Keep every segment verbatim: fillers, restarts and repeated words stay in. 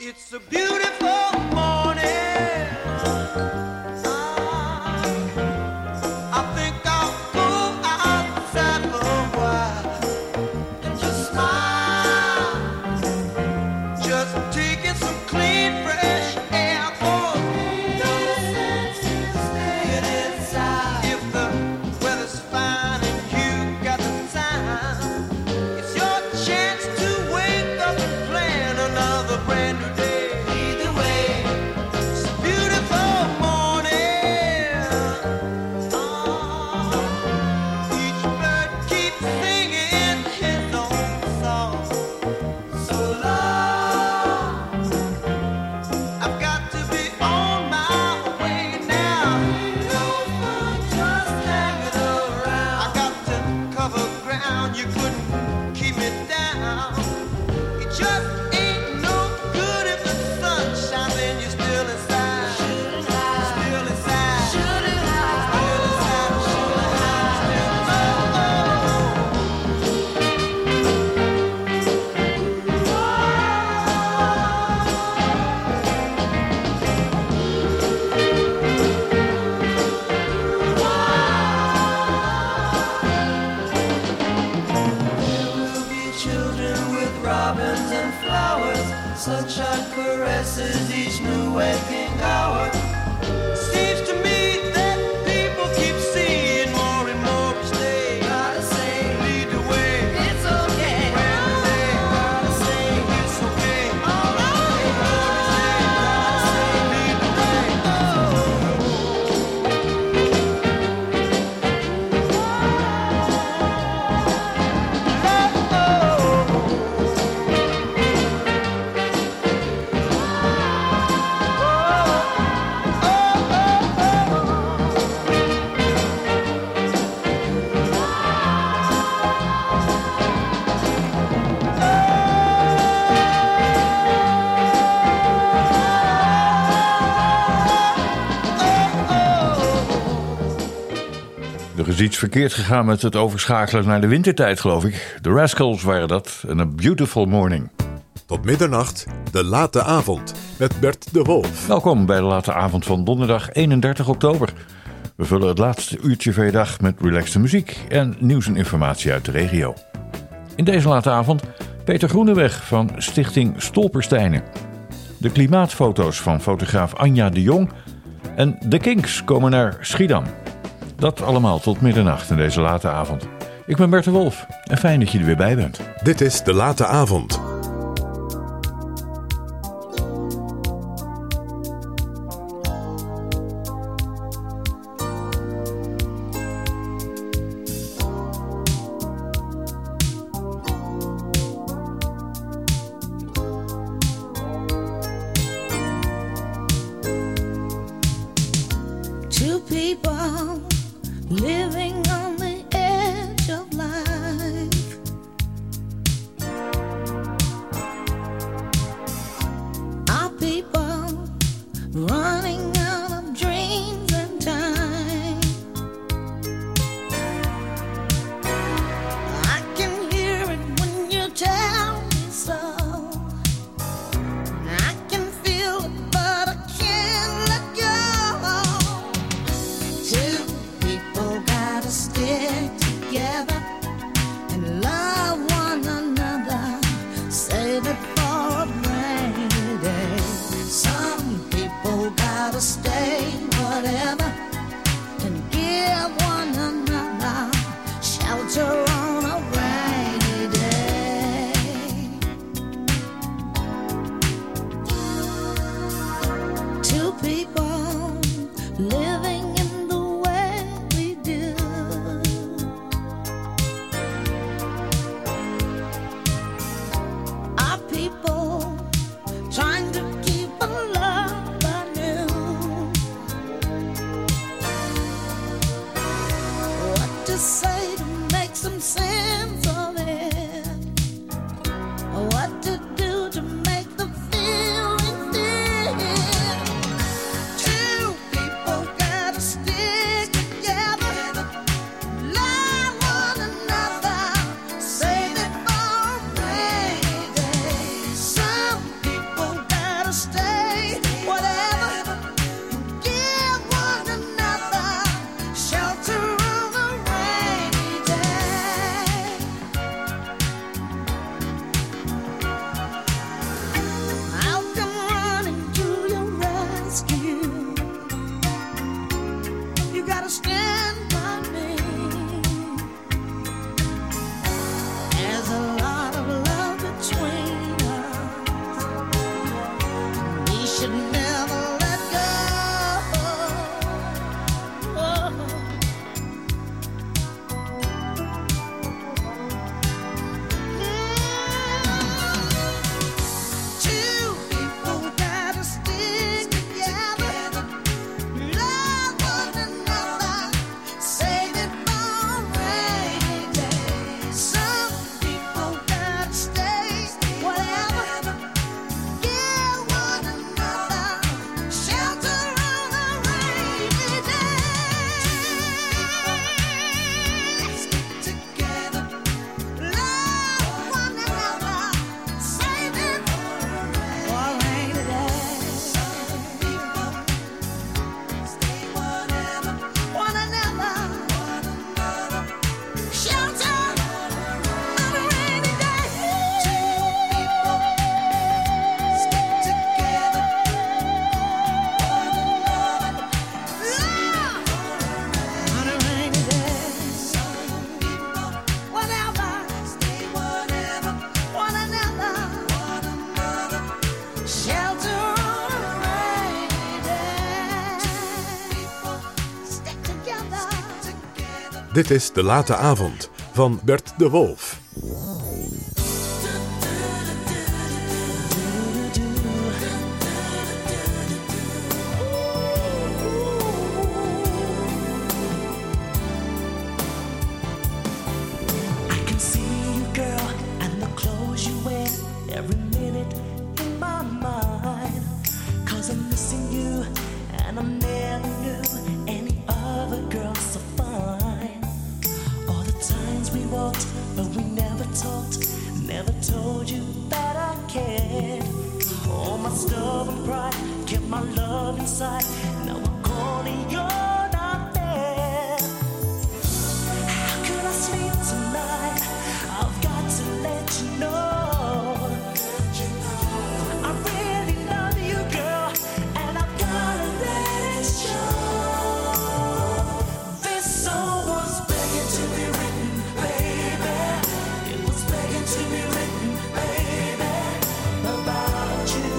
It's a beautiful morning. I think I'll go outside for a while and just smile. Just taking some clean, fresh air. Oh, no sense in staying inside. If the weather's fine and you got the time, it's your chance to wake up and plan another brand new day. Either way, it's a beautiful morning. Oh, each bird keeps singing his own song. So long, I've got to be on my way now. No fun just hanging around. I got to cover ground, you couldn't keep me down. It just ain't no good if the sun shines and you're still inside. Still inside. Still inside. Still inside. There will be children with robins and flowers, sunshine caresses each new waking hour. Seems to me that people keep seeing more and more each day. Gotta say, lead the way. It's okay. Brand new day. Gotta say, it's okay. All right. Gotta say, lead the way. Er is iets verkeerd gegaan met het overschakelen naar de wintertijd, geloof ik. De Rascals waren dat en A Beautiful Morning. Tot middernacht, de late avond, met Bert de Wolf. Welkom bij de late avond van donderdag eenendertig oktober. We vullen het laatste uurtje van je dag met relaxte muziek en nieuws en informatie uit de regio. In deze late avond Peter Groeneweg van Stichting Stolpersteinen. De klimaatfoto's van fotograaf Anja de Jong en de Kinks komen naar Schiedam. Dat allemaal tot middernacht in deze late avond. Ik ben Bert de Wolf en fijn dat je er weer bij bent. Dit is de late avond. Two people living on the edge of life. Our people running out of dreams and time. I can hear it when you tell me so. I can feel it, but I can't let go. Two people gotta stick together and love one another. Save it for a rainy day. Some people gotta stay whatever and give one another shelter on a rainy day. Two people living in the way we do. Our people trying to keep a love anew. What to say to make some sense of it? What to do to make the feeling fit? stay. Whatever, give one another shelter on a rainy day. I'll come running to your rescue. You gotta stand by me. There's a lot of love between us. We should never let go. Two people gotta stick together. Love one another, save it for a rainy day. Some people gotta stay. Whatever, give one another shelter on a rainy day. Stick together, love one another, save it for a rainy day. Some people stay whatever, one another, shelter on a rainy day. Two people stick together, one another, love on a rainy day. Some people whatever, stay whatever, one another, one another, shelter on a rainy day. People stick together, together. Dit is De Late Avond van Bert de Wolf. I can see you, girl, and the clothes you wear every minute in my mind. Cause I'm missing you, and I never knew any other girl so fine. All the times we walked, but we never talked, never told you that I cared. All my stubborn pride kept my love inside. Now I'm calling, you're not there. How could I sleep tonight? I've got to let you know I really love you, girl, and I've gotta let it show. This song was begging to be written, baby. It was begging to be written, baby, about you.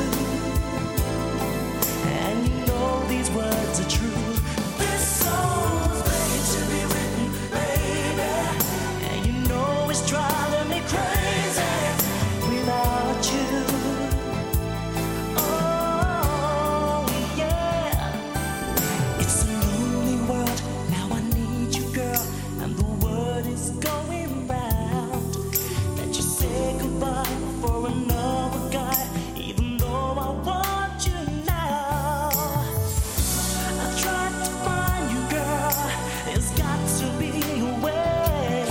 And you know these words are true. This song was begging to be written, baby. And you know it's driving me crazy without you. Oh, yeah. It's a lonely world, now I need you, girl. And the word is going round that you say goodbye for another guy, even though I want you now. I tried to find you, girl. There's got to be a way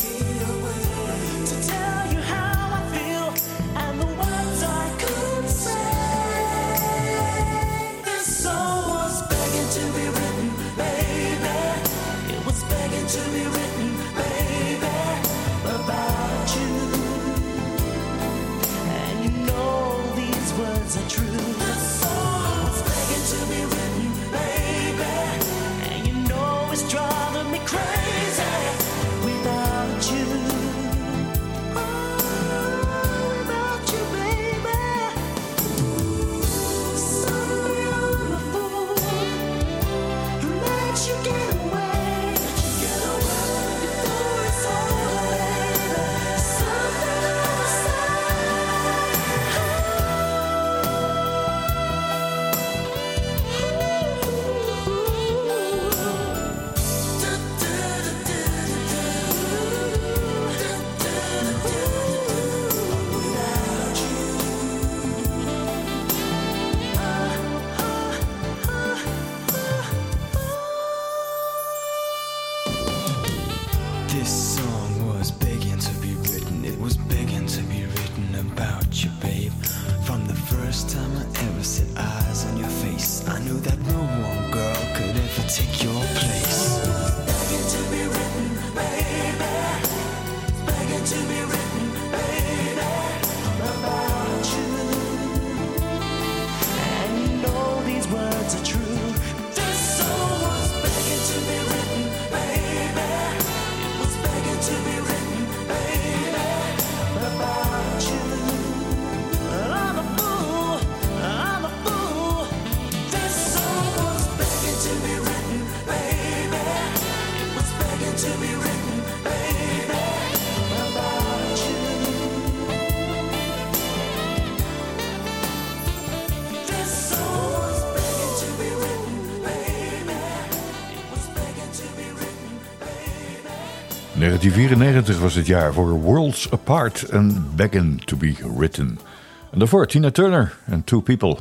to tell you how I feel and the words I couldn't say. This song was begging to be written, baby. It was begging to be written, baby, about you. And you know these words are true. This song was begging to be written, baby. And you know it's driving me crazy without you. Oh, without you, baby. Sorry I'm a fool who lets you get away. Before it's all over, something inside. opposite eyes on your face, I knew that no one girl could ever take your place. Begging to be written, baby. Begging to be written, baby, about you. And you know these words are true. This song was begging to be written, baby. It was begging to be written, baby, about you. I'm a fool, I'm a fool. This song was begging to be written, baby. It was begging to be written, baby, about you. This song was begging to be written, baby. It was begging to be written, baby. negentien vierennegentig was het jaar voor Worlds Apart en Beggin' to be Written. En daarvoor Tina Turner en Two People.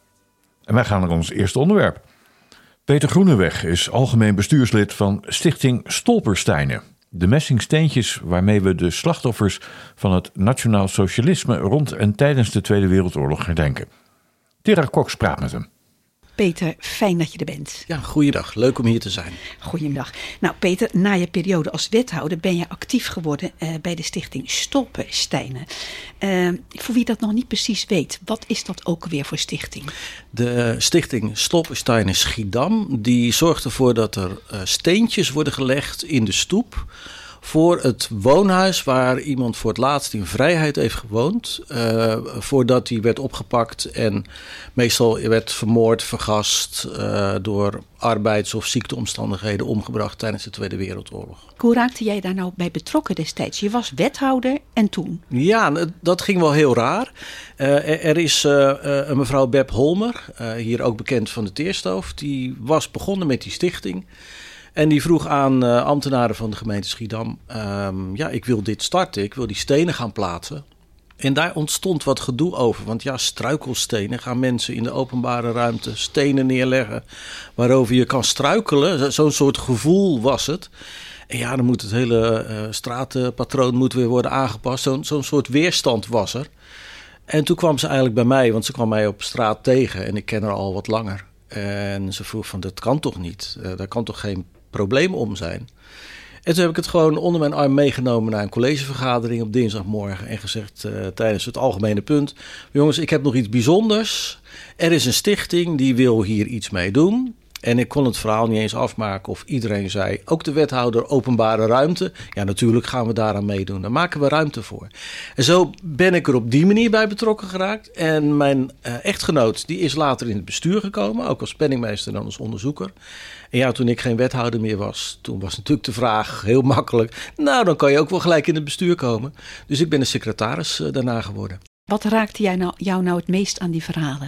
En wij gaan naar ons eerste onderwerp. Peter Groeneweg is algemeen bestuurslid van Stichting Stolpersteinen. De messingsteentjes waarmee we de slachtoffers van het nationaal socialisme rond en tijdens de Tweede Wereldoorlog herdenken. Tera Cox praat met hem. Peter, fijn dat je er bent. Ja, goeiedag. Leuk om hier te zijn. Goeiedag. Nou Peter, na je periode als wethouder ben je actief geworden uh, bij de stichting Stolpersteinen. Uh, voor wie dat nog niet precies weet, wat is dat ook weer voor stichting? De stichting Stolpersteinen Schiedam, die zorgt ervoor dat er uh, steentjes worden gelegd in de stoep voor het woonhuis waar iemand voor het laatst in vrijheid heeft gewoond. Uh, voordat hij werd opgepakt en meestal werd vermoord, vergast, uh, door arbeids- of ziekteomstandigheden omgebracht tijdens de Tweede Wereldoorlog. Hoe raakte jij daar nou bij betrokken destijds? Je was wethouder en toen? Ja, dat ging wel heel raar. Uh, er, er is uh, uh, een mevrouw Beb Holmer, uh, hier ook bekend van de Teerstoof, die was begonnen met die stichting. En die vroeg aan uh, ambtenaren van de gemeente Schiedam, um, ja, ik wil dit starten, ik wil die stenen gaan plaatsen. En daar ontstond wat gedoe over, want ja, struikelstenen gaan mensen in de openbare ruimte stenen neerleggen waarover je kan struikelen. Zo'n soort gevoel was het. En ja, dan moet het hele uh, stratenpatroon moet weer worden aangepast. Zo'n, zo'n soort weerstand was er. En toen kwam ze eigenlijk bij mij, want ze kwam mij op straat tegen en ik ken haar al wat langer. En ze vroeg van, dat kan toch niet? Uh, daar kan toch geen probleem om zijn? En toen heb ik het gewoon onder mijn arm meegenomen naar een collegevergadering op dinsdagmorgen en gezegd uh, tijdens het algemene punt, jongens, ik heb nog iets bijzonders. Er is een stichting die wil hier iets mee doen. En ik kon het verhaal niet eens afmaken of iedereen zei, ook de wethouder openbare ruimte. Ja, natuurlijk gaan we daaraan meedoen. Daar maken we ruimte voor. En zo ben ik er op die manier bij betrokken geraakt. En mijn uh, echtgenoot, die is later in het bestuur gekomen, ook als penningmeester en dan als onderzoeker. En ja, toen ik geen wethouder meer was, toen was natuurlijk de vraag heel makkelijk, nou, dan kan je ook wel gelijk in het bestuur komen. Dus ik ben de secretaris uh, daarna geworden. Wat raakte jij nou, jou nou het meest aan die verhalen?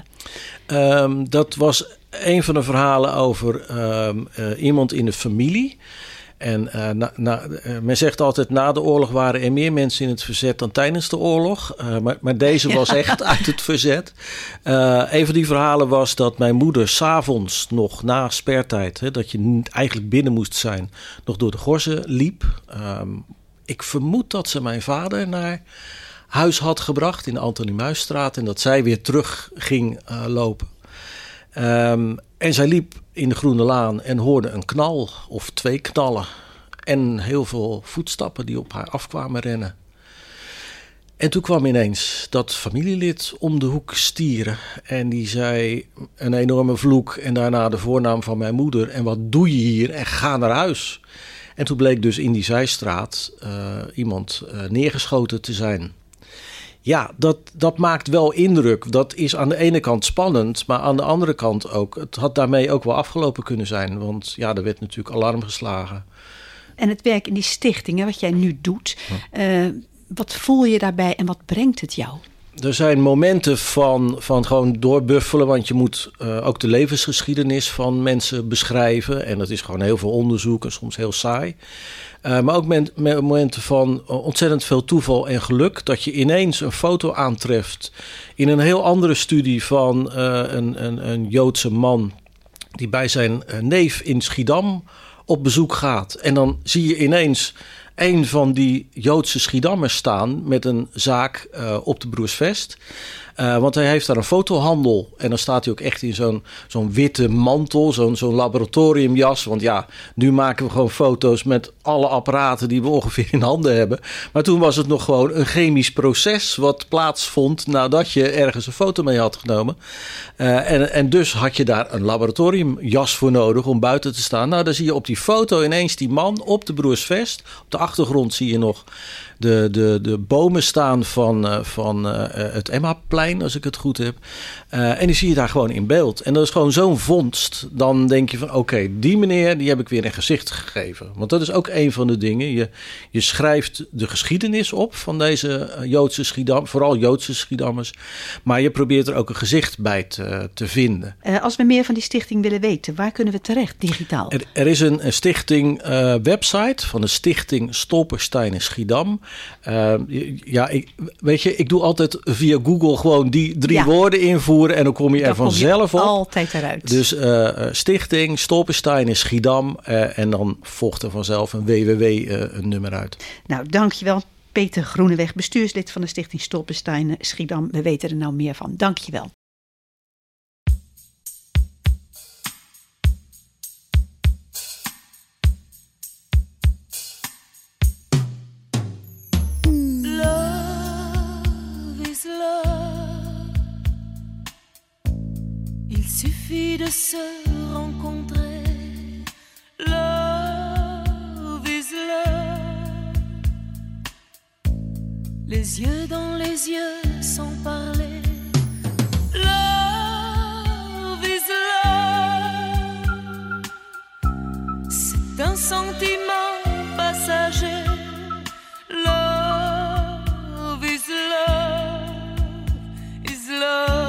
Um, dat was een van de verhalen over um, uh, iemand in de familie. En uh, na, na, uh, men zegt altijd, na de oorlog waren er meer mensen in het verzet dan tijdens de oorlog. Uh, maar, maar deze was echt uit het verzet. Uh, een van die verhalen was dat mijn moeder 's avonds nog na spertijd, hè, dat je eigenlijk binnen moest zijn, nog door de Gorzen liep. Um, ik vermoed dat ze mijn vader naar huis had gebracht in de Antonie Muisstraat en dat zij weer terug ging uh, lopen. Um, en zij liep in de Groene Laan en hoorde een knal of twee knallen en heel veel voetstappen die op haar afkwamen rennen. En toen kwam ineens dat familielid om de hoek stieren en die zei een enorme vloek en daarna de voornaam van mijn moeder en wat doe je hier en ga naar huis. En toen bleek dus in die zijstraat uh, iemand uh, neergeschoten te zijn. Ja, dat, dat maakt wel indruk. Dat is aan de ene kant spannend, maar aan de andere kant ook. Het had daarmee ook wel afgelopen kunnen zijn, want ja, er werd natuurlijk alarm geslagen. En het werk in die stichting, hè, wat jij nu doet, uh, wat voel je daarbij en wat brengt het jou? Er zijn momenten van, van gewoon doorbuffelen, want je moet uh, ook de levensgeschiedenis van mensen beschrijven. En dat is gewoon heel veel onderzoek en soms heel saai. Uh, maar ook men, men, momenten van ontzettend veel toeval en geluk. Dat je ineens een foto aantreft in een heel andere studie van uh, een, een, een Joodse man die bij zijn uh, neef in Schiedam op bezoek gaat. En dan zie je ineens een van die Joodse Schiedammers staan met een zaak uh, op de Broersvest. Uh, want hij heeft daar een fotohandel. En dan staat hij ook echt in zo'n, zo'n witte mantel, zo'n, zo'n laboratoriumjas. Want ja, nu maken we gewoon foto's met alle apparaten die we ongeveer in handen hebben. Maar toen was het nog gewoon een chemisch proces wat plaatsvond nadat je ergens een foto mee had genomen. Uh, en, en dus had je daar een laboratoriumjas voor nodig om buiten te staan. Nou, dan zie je op die foto ineens die man op de Broersvest. Op de achtergrond zie je nog de, de, de bomen staan van, uh, van uh, het Emmaplein, als ik het goed heb. Uh, en die zie je daar gewoon in beeld. En dat is gewoon zo'n vondst. Dan denk je van oké, okay, die meneer die heb ik weer een gezicht gegeven. Want dat is ook een van de dingen. Je, je schrijft de geschiedenis op van deze Joodse Schiedam, vooral Joodse Schiedammers. Maar je probeert er ook een gezicht bij te, te vinden. Uh, als we meer van die stichting willen weten, waar kunnen we terecht digitaal? Er, er is een, een stichting uh, website van de stichting Stolperstein en Schiedam. Uh, ja, ik, weet je, ik doe altijd via Google gewoon die drie ja. woorden invoeren en dan kom je er vanzelf op. Altijd eruit. Dus uh, stichting Stolperstein en Schiedam uh, en dan volgt er vanzelf een www-nummer uh, uit. Nou, dankjewel Peter Groeneweg, bestuurslid van de stichting Stolperstein en Schiedam. We weten er nou meer van. Dankjewel. Il suffit de se rencontrer. Love is love. Les yeux dans les yeux sans parler. Love is love. C'est un sentiment passager. Love is love. Is love.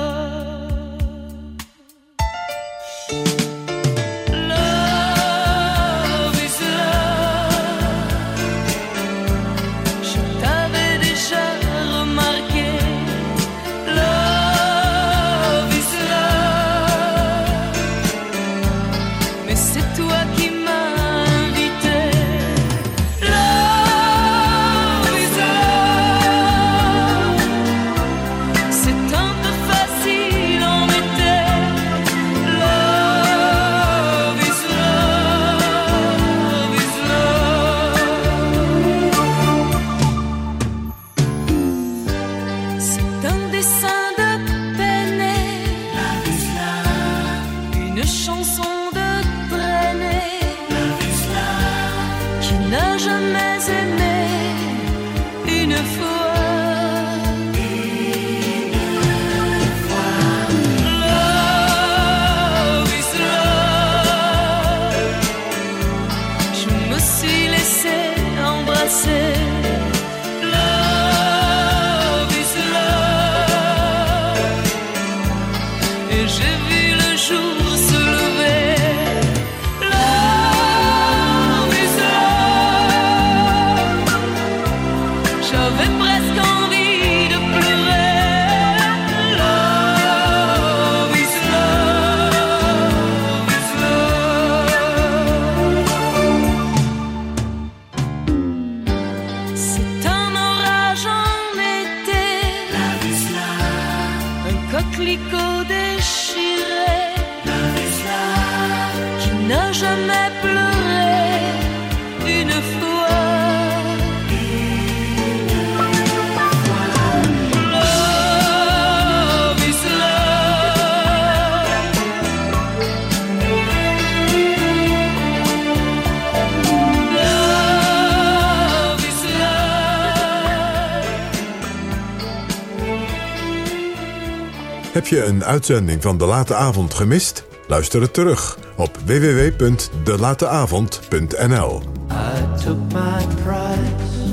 Heb je een uitzending van De Late Avond gemist? Luister het terug op w w w punt de late avond punt n l. I took my prize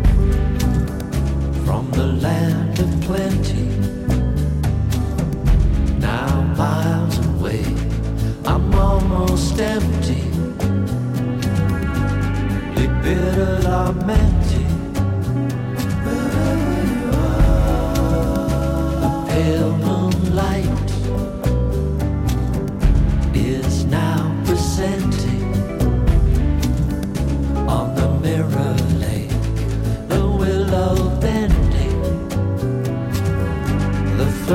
from the land of plenty. Now miles away, I'm almost empty. The bitter lamenting. The pale moonlight is now presenting on the mirror lake, the willow bending, the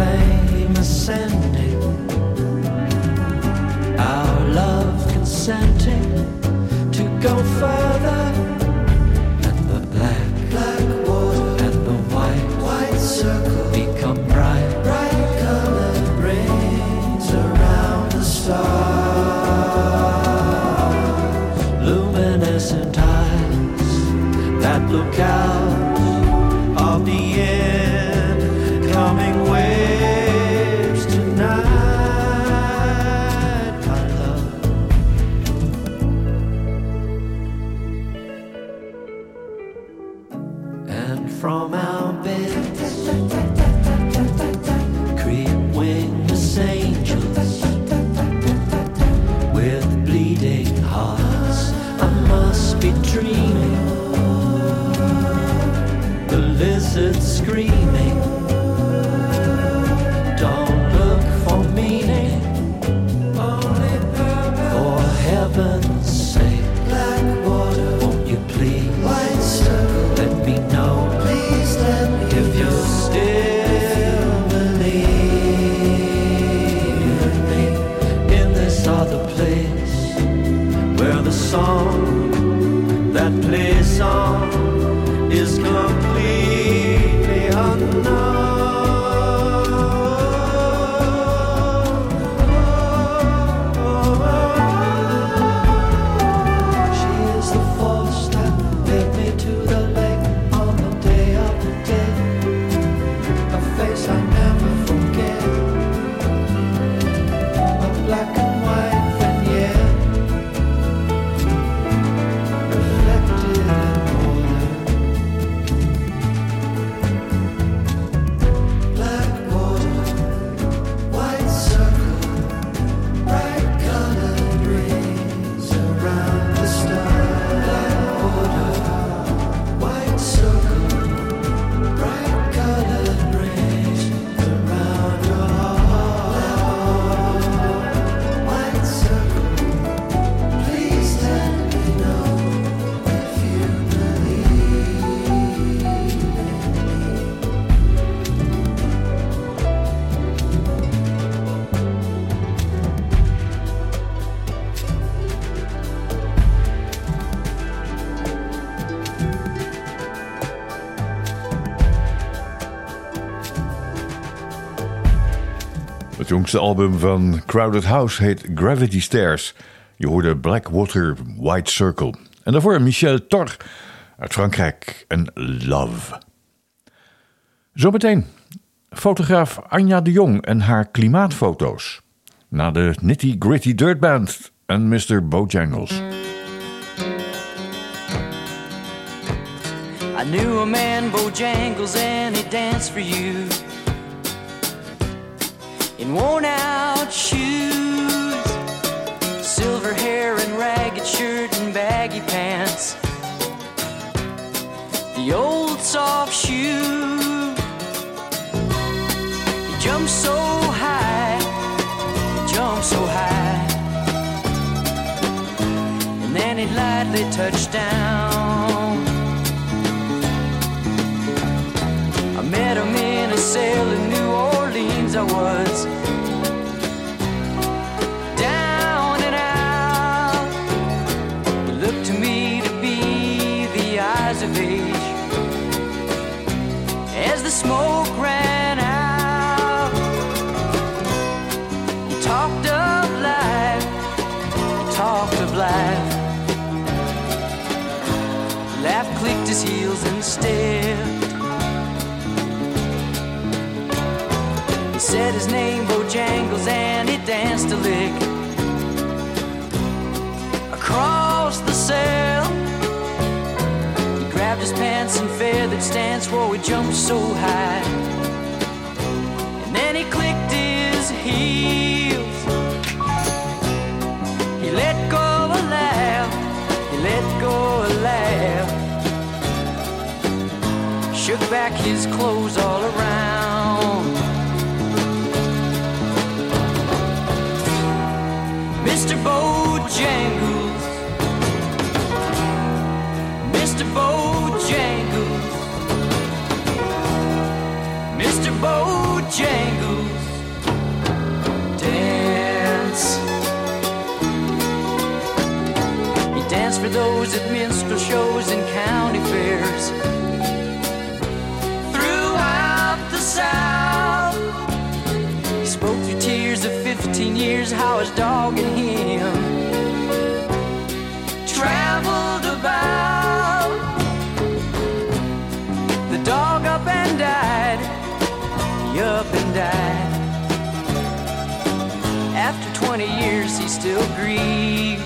that play song is completely unknown. She is the force that led me to the lake on the day of the dead, a face I never forget, a black and white vignette reflected in water. Black water, white circle, bright colored rings around the star. Black water, white circle, bright colored rings around your heart. White circle, please let me know if you believe in Het jongste album van Crowded House heet Gravity Stairs. Je hoorde Blackwater, White Circle. En daarvoor Michel Tor uit Frankrijk en Love. Zometeen fotograaf Anja de Jong en haar klimaatfoto's. Na de Nitty Gritty Dirt Band en mister Bojangles. I knew a man, Bojangles, and he danced for you in worn-out shoes, silver hair and ragged shirt and baggy pants, the old soft shoe. He jumped so high, he jumped so high, and then he lightly touched down. I met him in a cell in New Orleans. I was down and out. He looked to me to be the eyes of age as the smoke ran out. He talked of life, he talked of life. He laughed, clicked his heels and stepped. He said his name, Bojangles, and he danced a lick across the cell. He grabbed his pants and feathered stance, whoa, he jumped so high. And then he clicked his heels. He let go of a laugh, he let go of a laugh. Shook back his clothes all around. Mister Bojangles, Mister Bojangles, Mister Bojangles, dance. He danced for those at minstrel shows and county fairs throughout the South. He spoke through tears of fifteen years how his dog and him traveled about. The dog up and died, he up and died. After twenty years he still grieves.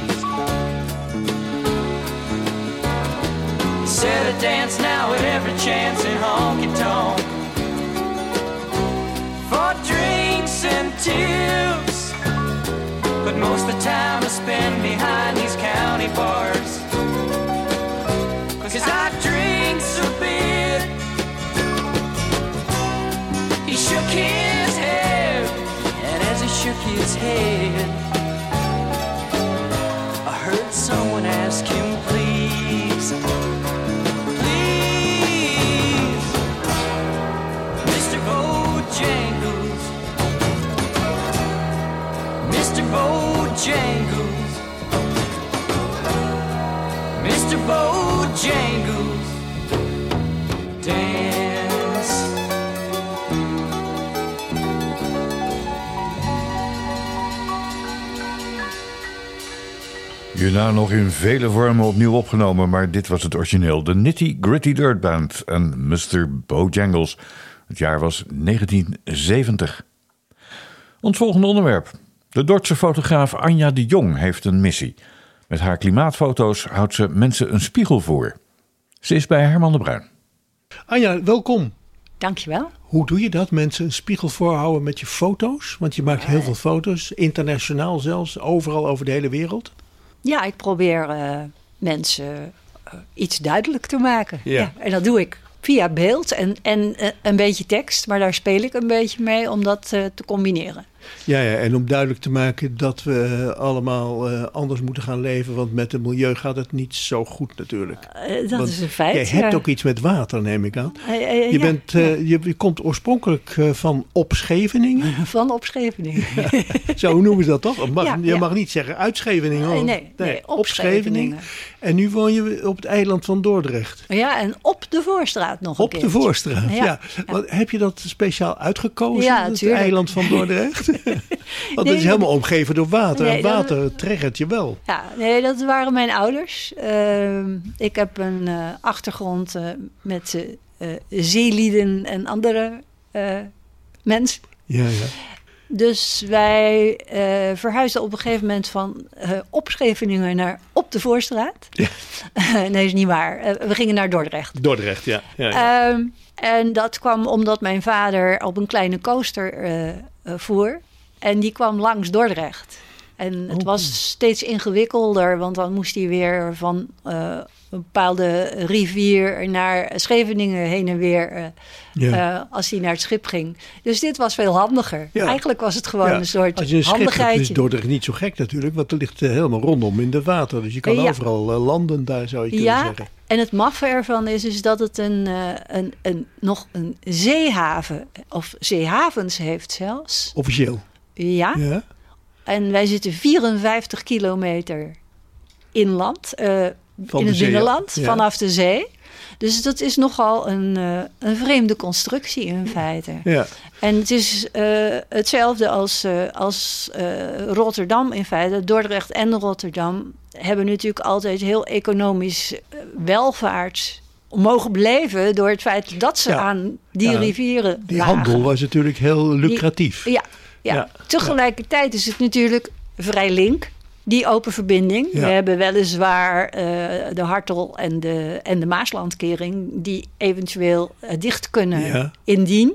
He said I dance now at every chance in honky-tonk for drinks and tips, but most of the time I spend behind these county bars, 'cause I drink so bit. He shook his head, and as he shook his head, I heard someone ask him, please, please, Mister Bojangles, Mister Bojangles, Mister Bojangles. Bojangles dance. Hierna nog in vele vormen opnieuw opgenomen, maar dit was het origineel. De Nitty Gritty Dirt Band en mister Bojangles. Het jaar was negentien zeventig. Ons volgende onderwerp. De Dordtse fotograaf Anja de Jong heeft een missie. Met haar klimaatfoto's houdt ze mensen een spiegel voor. Ze is bij Herman de Bruin. Anja, welkom. Dankjewel. Hoe doe je dat? Mensen een spiegel voorhouden met je foto's? Want je maakt heel veel foto's, internationaal zelfs, overal over de hele wereld. Ja, ik probeer uh, mensen uh, iets duidelijk te maken. Ja. Ja, en dat doe ik via beeld en, en uh, een beetje tekst. Maar daar speel ik een beetje mee om dat uh, te combineren. Ja, ja, en om duidelijk te maken dat we allemaal uh, anders moeten gaan leven. Want met het milieu gaat het niet zo goed natuurlijk. Uh, dat want is een feit. jij hebt ja. ook iets met water, neem ik aan. Uh, uh, uh, je, ja, bent, uh, ja. je, je komt oorspronkelijk uh, van op Scheveningen. Van op Scheveningen. Zo, hoe noemen ze dat toch? Mag, Ja, je ja. mag niet zeggen uit Scheveningen. Nee, want- nee, nee, op op Scheveningen. En nu woon je op het eiland van Dordrecht. Ja, en op de Voorstraat nog een Op de keertje. Voorstraat, ja. Ja, ja. ja. Wat, heb je dat speciaal uitgekozen, Ja, het tuurlijk. eiland van Dordrecht? Want Nee, het is helemaal omgeven door water. Nee, en dat- water trekkert je wel. Ja, nee, dat waren mijn ouders. Uh, ik heb een uh, achtergrond uh, met uh, zeelieden en andere uh, mensen. Ja, ja. Dus wij uh, verhuisden op een gegeven moment van uh, op Scheveningen naar op de Voorstraat. Ja. nee, is niet waar. Uh, we gingen naar Dordrecht. Dordrecht, ja. ja, ja. Um, en dat kwam omdat mijn vader op een kleine coaster uh, uh, voer. En die kwam langs Dordrecht. En het Oh. was steeds ingewikkelder, want dan moest hij weer van uh, een bepaalde rivier naar Scheveningen heen en weer uh, Ja. uh, als hij naar het schip ging. Dus dit was veel handiger. Ja. Eigenlijk was het gewoon Ja, een soort als je een schip hebt, handigheidje. is Dordrecht niet zo gek natuurlijk. Want er ligt uh, helemaal rondom in de water. Dus je kan Ja. overal uh, landen daar, zou je kunnen Ja, zeggen. en het maffe ervan is, is dat het een, uh, een, een, nog een zeehaven, of zeehavens heeft zelfs. Officieel. Ja, Ja. en wij zitten vierenvijftig kilometer inland, uh, Van in de het zee, binnenland, ja. vanaf de zee. Dus dat is nogal een, uh, een vreemde constructie in feite. Ja. En het is uh, hetzelfde als, uh, als uh, Rotterdam in feite. Dordrecht en Rotterdam hebben natuurlijk altijd heel economisch uh, welvaart mogen beleven door het feit dat ze Ja. aan die Ja, rivieren Die lagen. handel was natuurlijk heel lucratief. Ja, ja. Ja. Tegelijkertijd is het natuurlijk vrij link, die open verbinding. Ja. We hebben weliswaar uh, de Hartel en de, en de Maaslandkering die eventueel uh, dicht kunnen Ja. indien.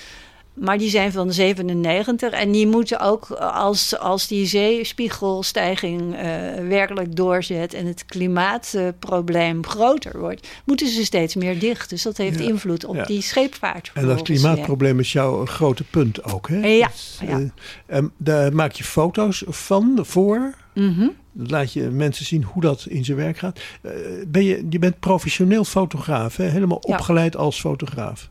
Maar die zijn van zevenennegentig en die moeten ook als, als die zeespiegelstijging uh, werkelijk doorzet en het klimaatprobleem groter wordt, moeten ze steeds meer dicht. Dus dat heeft Ja. invloed op Ja. die scheepvaart. En dat klimaatprobleem is jouw grote punt ook, hè? Ja, Dus, ja. uh, en daar maak je foto's van, voor. Mhm. Dan laat je mensen zien hoe dat in zijn werk gaat. Uh, ben je, je bent professioneel fotograaf, hè? Helemaal Ja. opgeleid als fotograaf.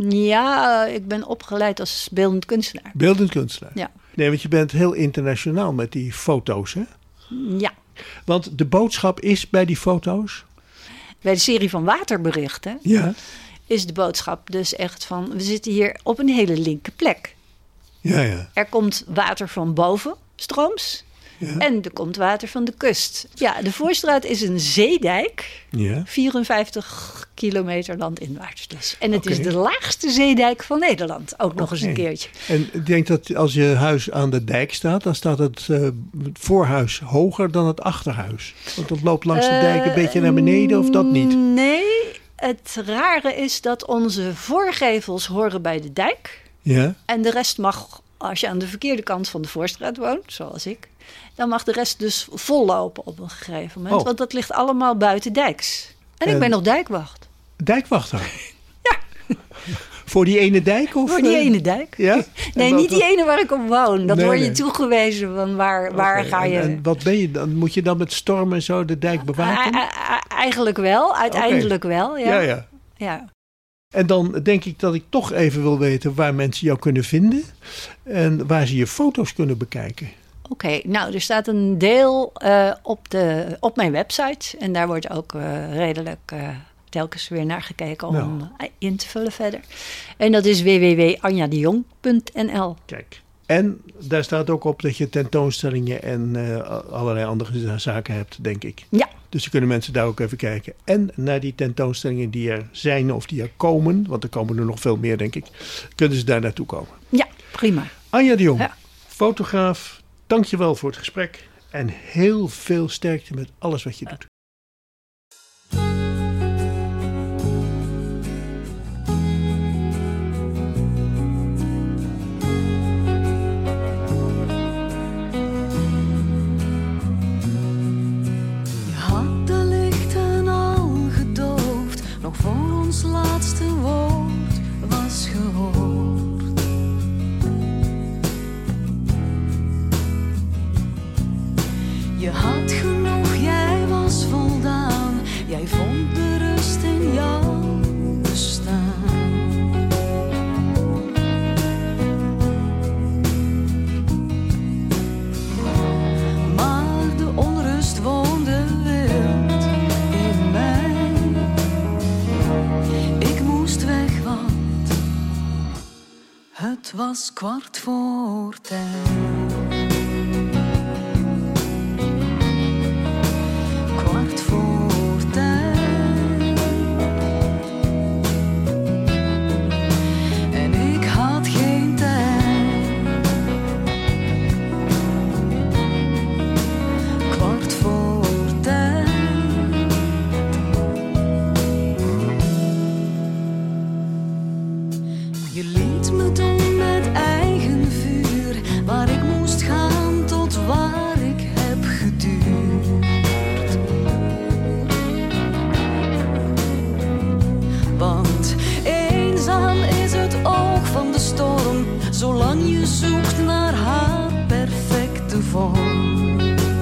Ja, ik ben opgeleid als beeldend kunstenaar. Beeldend kunstenaar. Ja. Nee, want je bent heel internationaal met die foto's, hè? Ja, Want de boodschap is bij die foto's? bij de serie van waterberichten Ja. is de boodschap dus echt van, we zitten hier op een hele linker plek. Ja, ja. Er komt water van boven, strooms. Ja. En er komt water van de kust. Ja, de Voorstraat is een zeedijk. Ja. vierenvijftig kilometer landinwaarts dus. En het Oké. is de laagste zeedijk van Nederland. Ook nog eens een Oké. keertje. En ik denk dat als je huis aan de dijk staat, dan staat het, uh, het voorhuis hoger dan het achterhuis. Want dat loopt langs de dijk een Eh, beetje naar beneden, of dat niet? Nee, het rare is dat onze voorgevels horen bij de dijk. Ja. En de rest mag, als je aan de verkeerde kant van de Voorstraat woont, zoals ik, dan mag de rest dus vollopen op een gegeven moment. Oh. Want dat ligt allemaal buiten dijks. En, En- ik ben nog dijkwacht. Dijkwachter. Ja. Voor die ene dijk? Of, Voor die eh, ene dijk. Ja? Nee, En wat- niet die ene waar ik op woon. Dat Nee, word je nee. toegewezen van waar, waar Oké, ga je... En, en wat ben je dan? Moet je dan met storm en zo de dijk bewaken? A- a- a- Eigenlijk wel, uiteindelijk wel. Ja. ja, ja. Ja. En dan denk ik dat ik toch even wil weten waar mensen jou kunnen vinden. En waar ze je foto's kunnen bekijken. Oké, okay, nou, er staat een deel uh, op, de, op mijn website. En daar wordt ook uh, redelijk uh, telkens weer naar gekeken om nou. uh, in te vullen verder. En dat is w w w punt anja de jong punt n l. Kijk. En daar staat ook op dat je tentoonstellingen en uh, allerlei andere zaken hebt, denk ik. Ja. Dus dan kunnen mensen daar ook even kijken. En naar die tentoonstellingen die er zijn of die er komen, want er komen er nog veel meer, denk ik, kunnen ze daar naartoe komen. Ja, prima. Anja de Jong, ja. fotograaf, dank je wel voor het gesprek. En heel veel sterkte met alles wat je doet. Nog voor ons laatste woord was gehoord. Je had genoeg, jij was voldaan. Jij vond de rust in jouw bestaan. Maar de onrust woonde wild in mij. Ik moest weg, want het was kwart voor tijd. Kwart voor tijd. En ik had geen tijd. Kwart voor tijd. Je liet me doen met eigen vuur, waar ik moest gaan tot waar ik heb geduurd. Want eenzaam is het oog van de storm, zolang je zoekt naar haar perfecte vorm.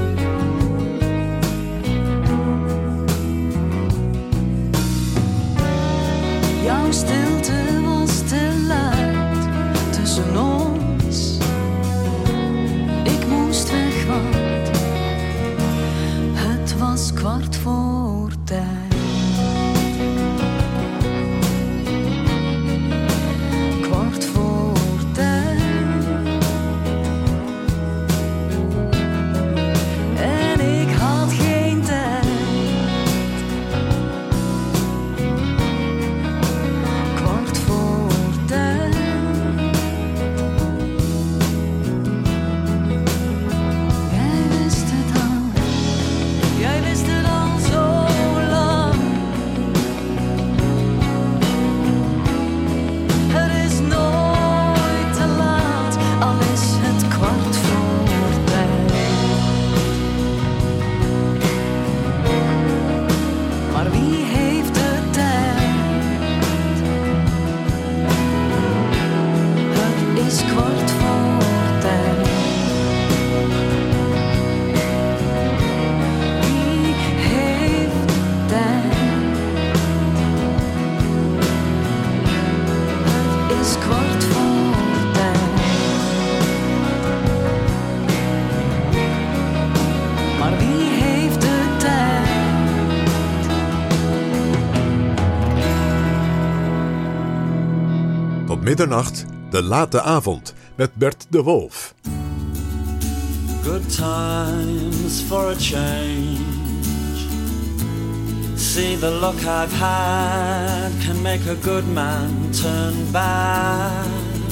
Jouw stilte was te luid tussen ons. Ik moest weg, want het was kwart voor tijd. Kwart voor tijd. En ik had geen tijd. Middernacht, de late avond met Bert de Wolf. Good times for a change. See, the luck I've had can make a good man turn bad.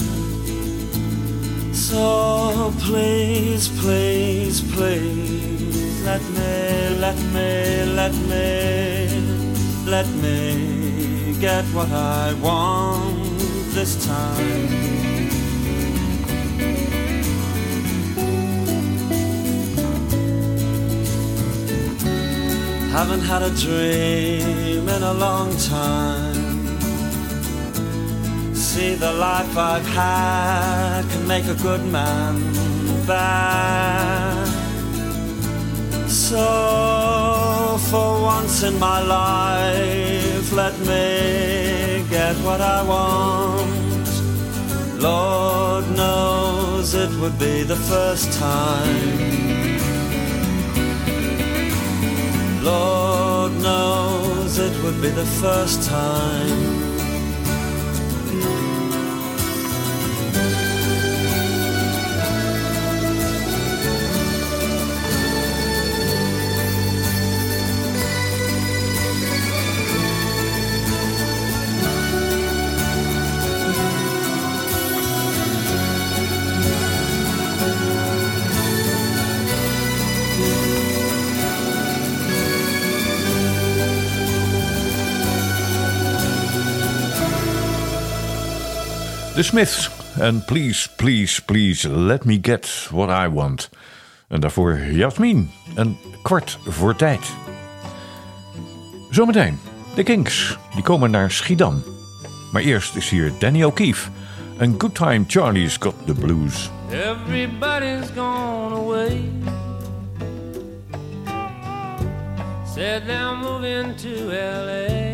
So please, please, please, let me, let me, let me, let me get what I want this time. Haven't had a dream in a long time. See, the life I've had can make a good man bad. So for once in my life, let me get what I want. Lord knows knows it would be the first time. Lord knows it would be the first time. The Smiths en Please, Please, Please Let Me Get What I Want. En daarvoor Jasmin, een kwart voor tijd. Zometeen, de Kinks, die komen naar Schiedam. Maar eerst is hier Danny O'Keefe en Good Time Charlie's Got the Blues. Everybody's gone away. Said they're moving to L A.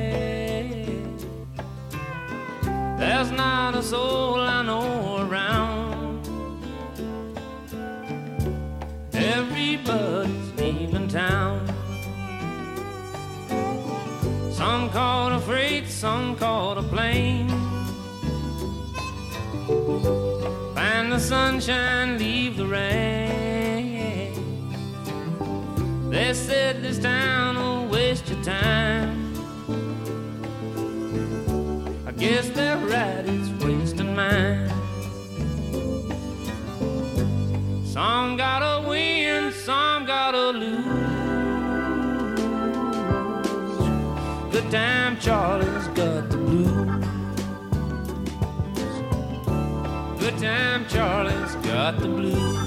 There's not a soul I know around. Everybody's leaving town. Some caught a freight, some caught a plane. Find the sunshine, leave the rain. They said this town will waste your time. I guess they're right, it's wasting mine. Some gotta win, some gotta lose. Good time Charlie's got the blues. Good time Charlie's got the blues.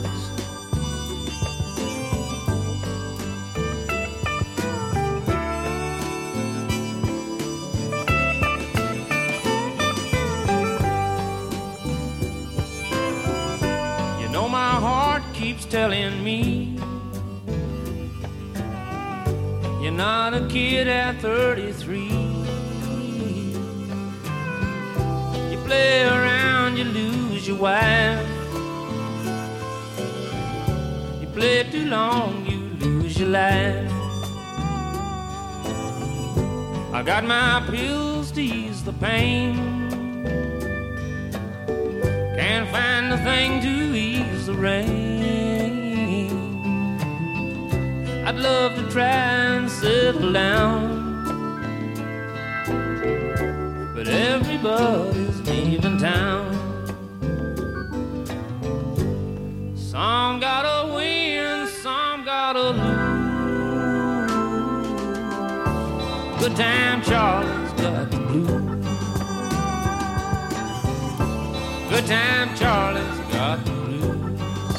Keeps telling me you're not a kid at thirty-three. You play around, you lose your wife. You play too long, you lose your life. I got my pills to ease the pain. Can't find a thing to ease the rain. I'd love to try and settle down, but everybody's leaving town. Some gotta win, some gotta lose. Good time Charlie's got the blues. Good time Charlie's got the blues.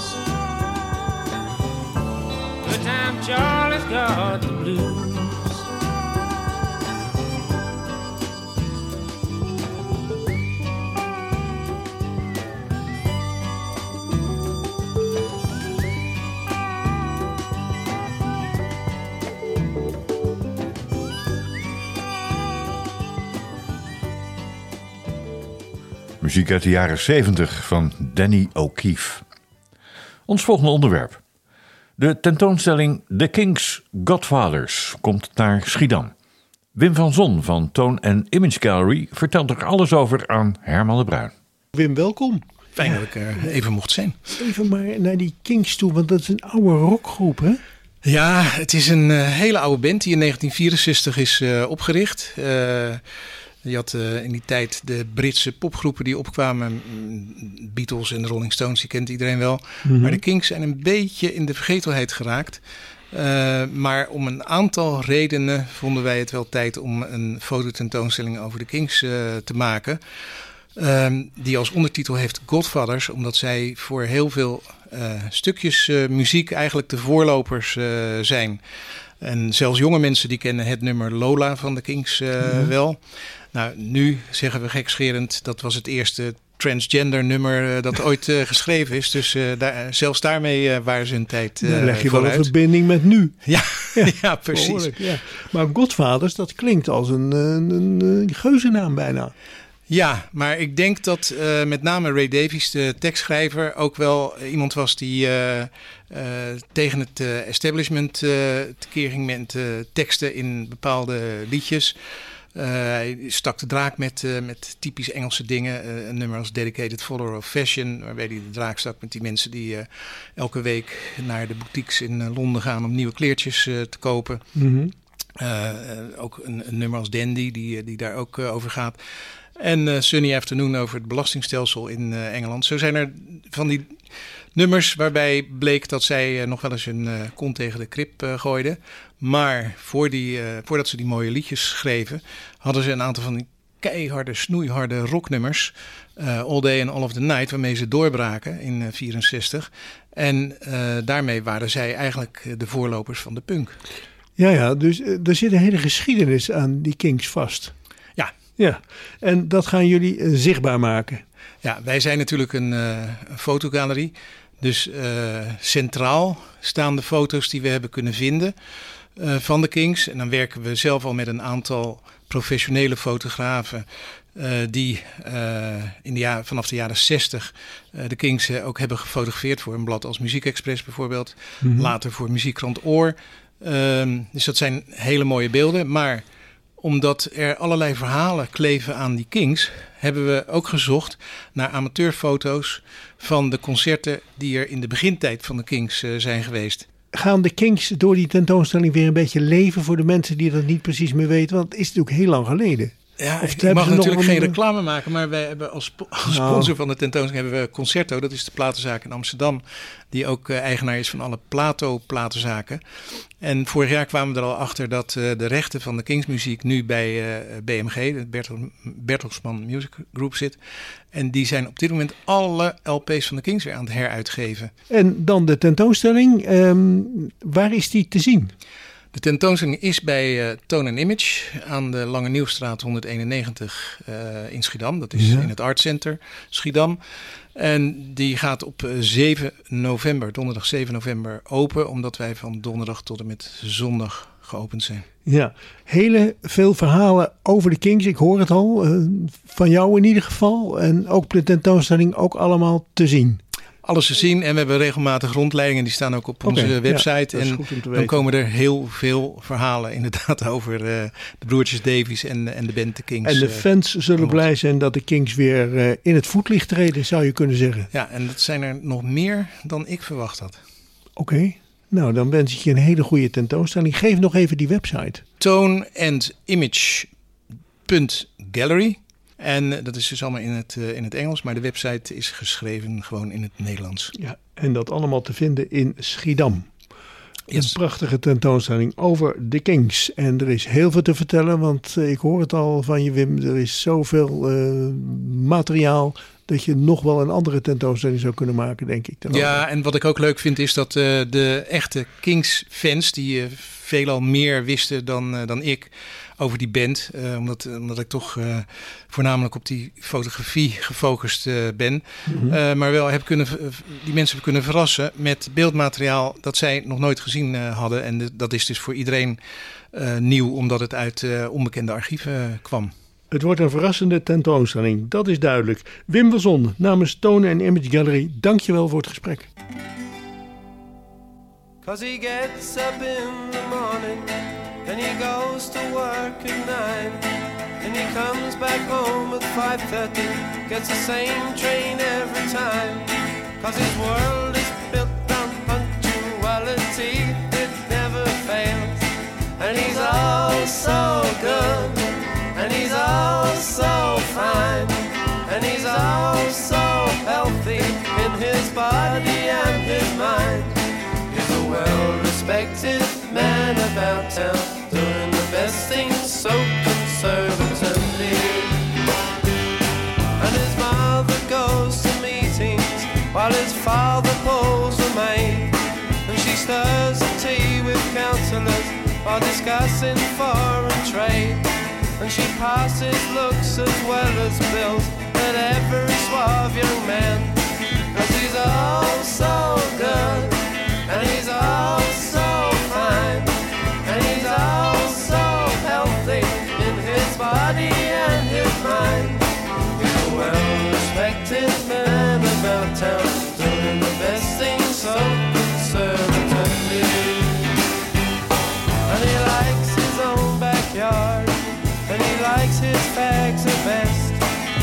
Good time Charlie's got the blues. Muziek uit de jaren zeventig van Danny O'Keefe. Ons volgende onderwerp. De tentoonstelling The Kinks Godfathers komt naar Schiedam. Wim van Zon van Tone and Image Gallery vertelt er alles over aan Herman de Bruin. Wim, welkom. Fijn dat ik er even mocht zijn. Even maar naar die Kinks toe, want dat is een oude rockgroep, hè? Ja, het is een uh, hele oude band die in negentien vierenzestig is uh, opgericht. Uh, je had uh, in die tijd de Britse popgroepen die opkwamen. Beatles en de Rolling Stones, die kent iedereen wel. Mm-hmm. Maar de Kinks zijn een beetje in de vergetelheid geraakt. Uh, maar om een aantal redenen vonden wij het wel tijd om een fototentoonstelling over de Kinks uh, te maken. Um, die als ondertitel heeft Godfathers, omdat zij voor heel veel uh, stukjes uh, muziek eigenlijk de voorlopers uh, zijn. En zelfs jonge mensen die kennen het nummer Lola van de Kinks uh, mm-hmm. wel. Nou, nu zeggen we gekscherend, dat was het eerste transgender nummer uh, dat ooit uh, geschreven is. Dus uh, daar, zelfs daarmee uh, waren ze een tijd uh, Dan leg je vooruit. wel een verbinding met nu. Ja, ja, ja precies. Behoorlijk, ja. Maar Godfathers, dat klinkt als een, een, een, een geuzennaam bijna. Ja, maar ik denk dat uh, met name Ray Davies, de tekstschrijver, ook wel iemand was die uh, uh, tegen het uh, establishment uh, tekeer ging met uh, teksten in bepaalde liedjes. Uh, hij stak de draak met, uh, met typisch Engelse dingen. Uh, een nummer als Dedicated Follower of Fashion, waarbij hij de draak stak met die mensen die uh, elke week naar de boutiques in uh, Londen gaan om nieuwe kleertjes uh, te kopen. Mm-hmm. Uh, ook een, een nummer als Dandy, die, die daar ook uh, over gaat. En uh, Sunny Afternoon over het belastingstelsel in uh, Engeland. Zo zijn er van die nummers waarbij bleek dat zij uh, nog wel eens een uh, kont tegen de krip uh, gooiden. Maar voor die, uh, voordat ze die mooie liedjes schreven, hadden ze een aantal van die keiharde, snoeiharde rocknummers. Uh, All Day and All of the Night, waarmee ze doorbraken in negentien vierenzestig. En uh, daarmee waren zij eigenlijk de voorlopers van de punk. Ja, ja, dus uh, er zit een hele geschiedenis aan die Kings vast. Ja. Ja, en dat gaan jullie uh, zichtbaar maken. Ja, wij zijn natuurlijk een, uh, een fotogalerie. Dus uh, centraal staan de foto's die we hebben kunnen vinden uh, van de Kings. En dan werken we zelf al met een aantal professionele fotografen uh, die uh, in de ja- vanaf de jaren zestig uh, de Kings uh, ook hebben gefotografeerd voor een blad als Muziek Express bijvoorbeeld. Mm-hmm. Later voor Muziekkrant Oor. Um, dus dat zijn hele mooie beelden. Maar omdat er allerlei verhalen kleven aan die Kings, hebben we ook gezocht naar amateurfoto's van de concerten die er in de begintijd van de Kings uh, zijn geweest. Gaan de Kings door die tentoonstelling weer een beetje leven voor de mensen die dat niet precies meer weten? Want het is natuurlijk heel lang geleden. Ja, of ik mag natuurlijk geen een... reclame maken, maar wij hebben als, spo- als nou. sponsor van de tentoonstelling hebben we Concerto. Dat is de platenzaak in Amsterdam, die ook uh, eigenaar is van alle Plato-platenzaken. En vorig jaar kwamen we er al achter dat uh, de rechten van de Kingsmuziek nu bij uh, B M G, de Bertel, Bertelsmann Music Group, zit. En die zijn op dit moment alle L P's van de Kings weer aan het heruitgeven. En dan de tentoonstelling, um, waar is die te zien? De tentoonstelling is bij uh, Tone and Image aan de Lange Nieuwstraat honderdeenennegentig uh, in Schiedam. Dat is ja. in het Art Center Schiedam. En die gaat op zeven november, donderdag zeven november open, omdat wij van donderdag tot en met zondag geopend zijn. Ja, hele veel verhalen over de Kings. Ik hoor het al, uh, van jou in ieder geval. En ook de tentoonstelling ook allemaal te zien. Alles te zien en we hebben regelmatig rondleidingen. Die staan ook op onze okay, website. Ja, en dan komen er heel veel verhalen inderdaad over uh, de broertjes Davies en, en de band The Kings. En de fans uh, zullen blij zijn dat de Kings weer uh, in het voetlicht treden, zou je kunnen zeggen. Ja, en dat zijn er nog meer dan ik verwacht had. Oké, okay. Nou dan wens ik je een hele goede tentoonstelling. Geef nog even die website. tone and image punt gallery. En dat is dus allemaal in het, uh, in het Engels, maar de website is geschreven gewoon in het Nederlands. Ja, en dat allemaal te vinden in Schiedam. Yes. Een prachtige tentoonstelling over de Kings. En er is heel veel te vertellen, want uh, ik hoor het al van je, Wim. Er is zoveel uh, materiaal dat je nog wel een andere tentoonstelling zou kunnen maken, denk ik. Daarover. Ja, en wat ik ook leuk vind is dat uh, de echte Kings-fans, die uh, veelal meer wisten dan, uh, dan ik over die band, uh, omdat, omdat ik toch uh, voornamelijk op die fotografie gefocust uh, ben. Mm-hmm. Uh, maar wel heb kunnen, die mensen hebben kunnen verrassen met beeldmateriaal dat zij nog nooit gezien uh, hadden. En de, dat is dus voor iedereen uh, nieuw, omdat het uit uh, onbekende archieven uh, kwam. Het wordt een verrassende tentoonstelling, dat is duidelijk. Wim van Zon namens Tone and Image Gallery, dankjewel voor het gesprek. 'Cause he gets up in the morning and he goes to work at nine, and he comes back home at five thirty, gets the same train every time. 'Cause his world is built on punctuality, it never fails. And he's all so good, and he's all so fine, and he's all so healthy in his body and his mind. He's a well-respected man about town, doing the best things so conservatively. And his mother goes to meetings while his father pulls a maid, and she stirs the tea with counsellors while discussing foreign trade. And she passes looks as well as bills at every suave young man, 'cause he's all so good, and he's all so fine, and he's all so healthy in his body and his mind.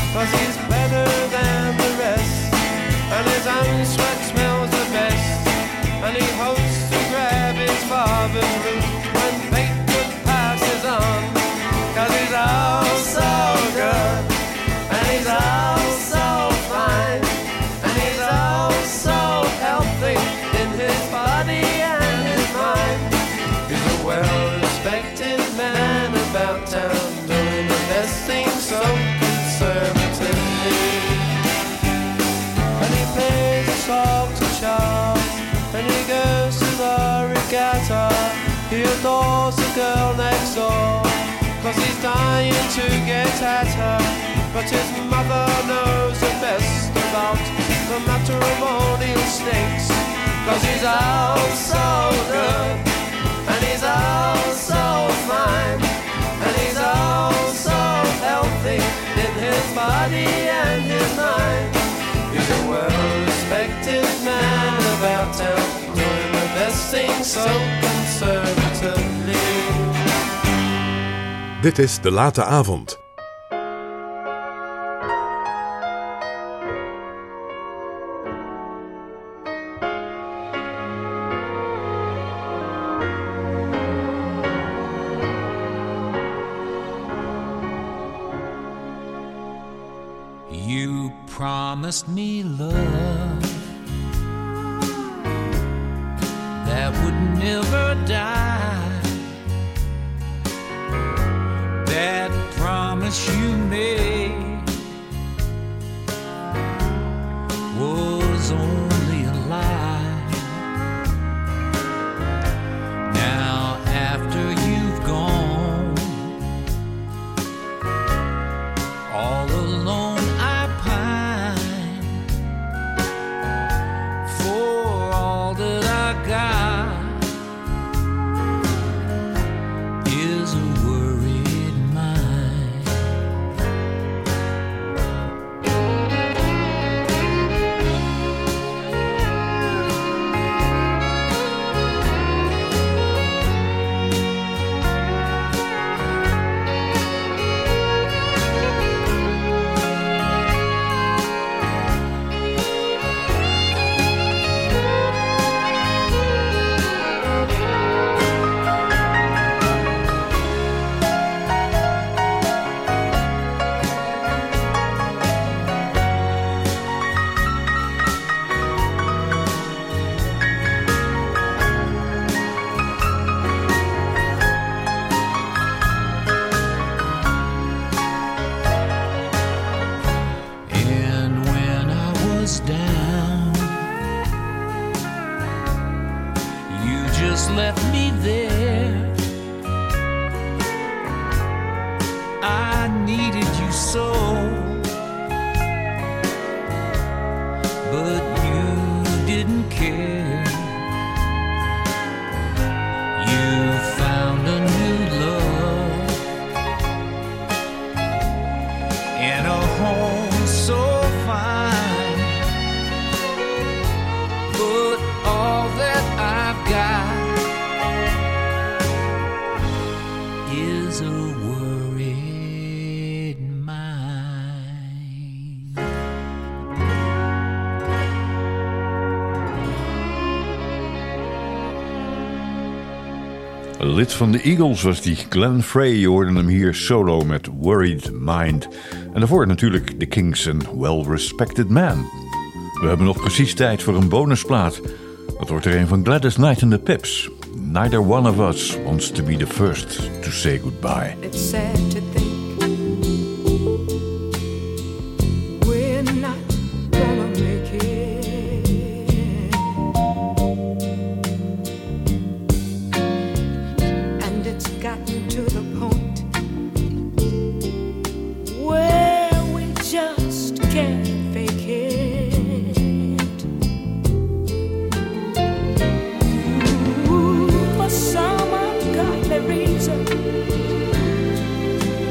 'cause he's better than the rest, and his own sweat smells the best, and he hopes to grab his father's root when Fleetwood passes on, 'cause he's all so good, and he's all so fine, and he's all so healthy in his body and his mind. He's a well-respected man about town, doing the best thing so conservatively. And he plays a song to Charles, and he goes to the regatta. He adores the girl next door, 'cause he's dying to get at her. But his mother knows the best about the matrimonial snakes, 'cause he's all so good, and he's all so fine, and he's all so healthy in his body and his mind. He's a well-respected man about town, doing the best thing so conservatively. Dit is De Late Avond. You promised me love that would never die. That promise you made was only a lie. Now after you've gone, all alone I pine for all that I got is a worried mind. Left me there. I needed you so, but you didn't care. You found a new love in a home so fine, but all that I've got is a worried mind. Een lid van de Eagles was die Glenn Frey. Je hoorde hem hier solo met Worried Mind. En daarvoor natuurlijk The Kings en Well Respected Man. We hebben nog precies tijd voor een bonusplaat. Dat wordt er een van Gladys Knight and the Pips. Neither one of us wants to be the first to say goodbye. It's sad to think we're not gonna make it, and it's gotten to the point where we just can't fake it. Ooh, for some ungodly reason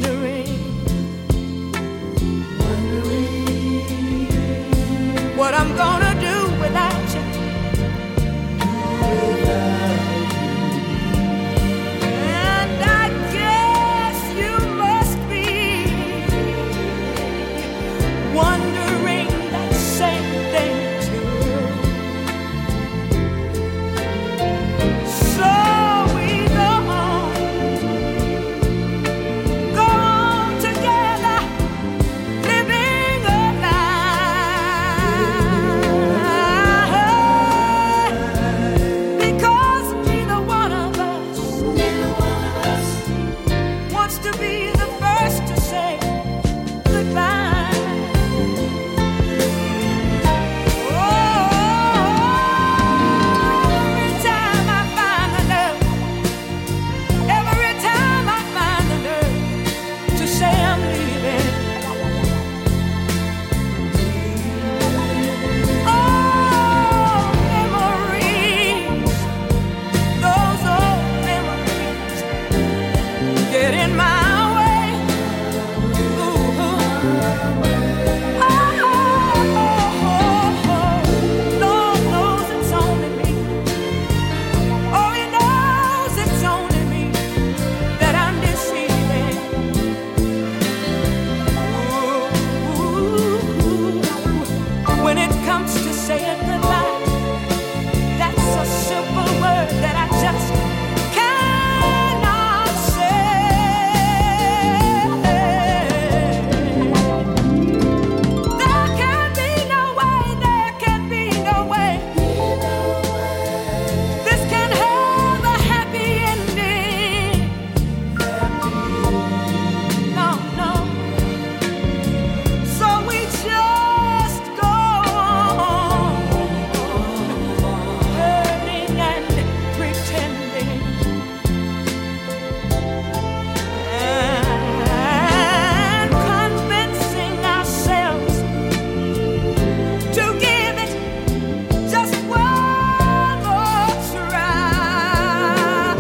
wondering, wondering what I'm gonna do without you. And I guess you must be wondering that same thing too. So we go on, go on together, living a life. Because neither one of us, neither one of us wants to be the first to say goodbye. Every time I find the nerve, every time I find the nerve to say I'm leaving. Oh, memories, those old memories get in my way. Ooh. Lord knows it's only me. Oh, He knows it's only me that I'm deceiving. Ooh. When it comes to saying goodbye, that's a simple word that I just cannot say. There can be no way, there can be no way this can have a happy ending. No, no. So we just go on hurting and pretending and convincing ourselves to give it just one more try.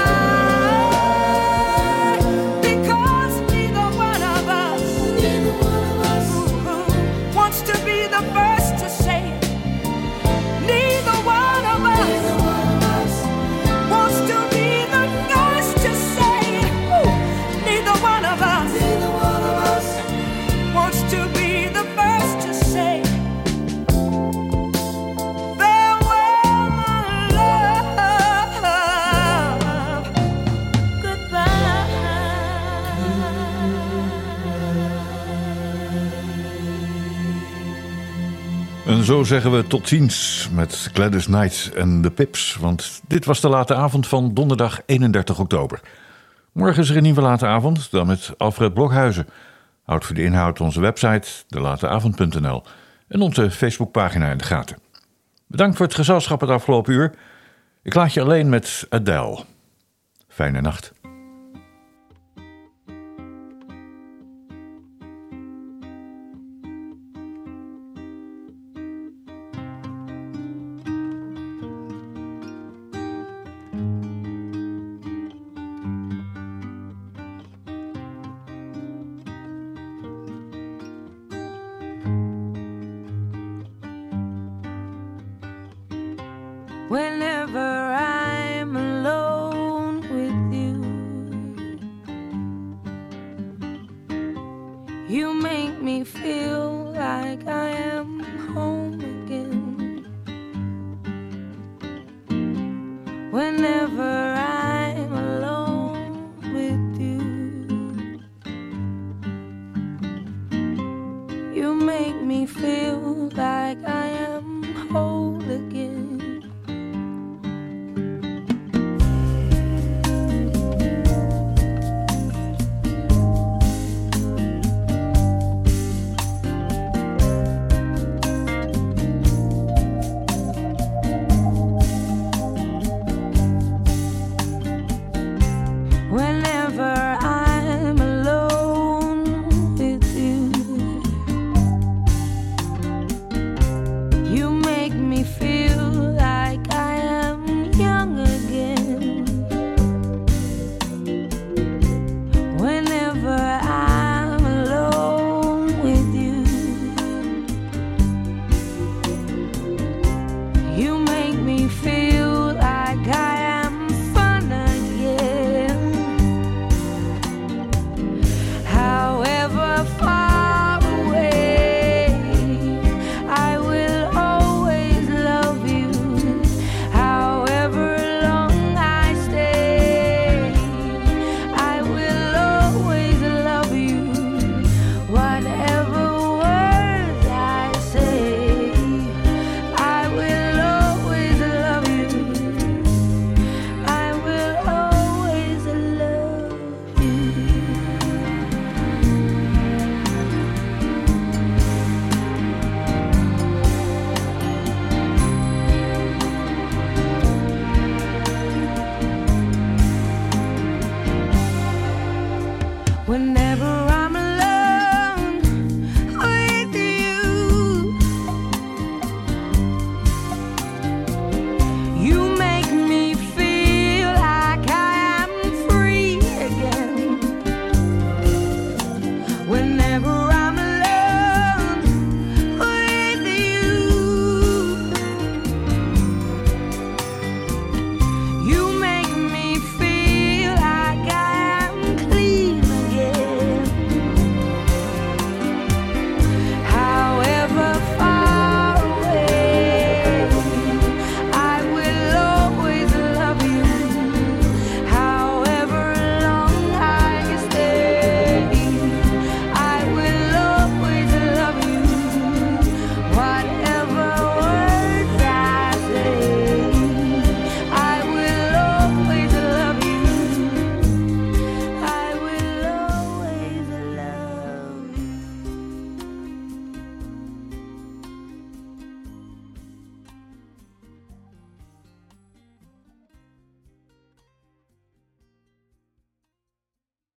Because neither one of us, neither one of us wants to be the first to say it. Neither one of us wants to be the first to say it. Ooh. Neither one of us, neither one of us wants to be the first to say farewell, my love, goodbye. En zo zeggen we tot ziens met Gladys Knight en de Pips. Want dit was de late avond van donderdag eenendertig oktober. Morgen is er een nieuwe late avond, dan met Alfred Blokhuizen. Houd voor de inhoud onze website, de late avond punt n l. En onze Facebookpagina in de gaten. Bedankt voor het gezelschap het afgelopen uur. Ik laat je alleen met Adele. Fijne nacht. Whenever I'm alone with you, you make me feel like I am home again. Whenever I'm alone with you, you make me feel like I am whole